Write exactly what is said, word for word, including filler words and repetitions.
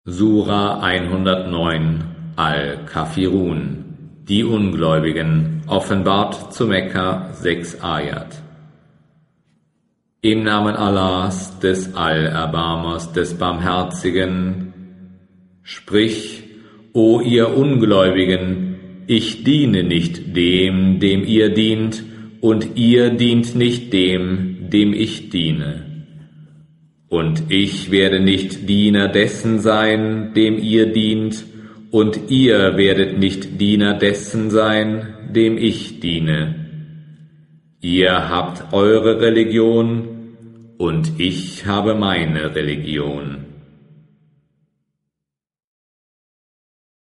Sura hundertneun Al-Kafirun, die Ungläubigen, offenbart zu Mekka, sechs Ayat. Im Namen Allahs, des Allerbarmers, des Barmherzigen. Sprich, o ihr Ungläubigen, ich diene nicht dem, dem ihr dient, und ihr dient nicht dem, dem ich diene. Und ich werde nicht Diener dessen sein, dem ihr dient, und ihr werdet nicht Diener dessen sein, dem ich diene. Ihr habt eure Religion, und ich habe meine Religion.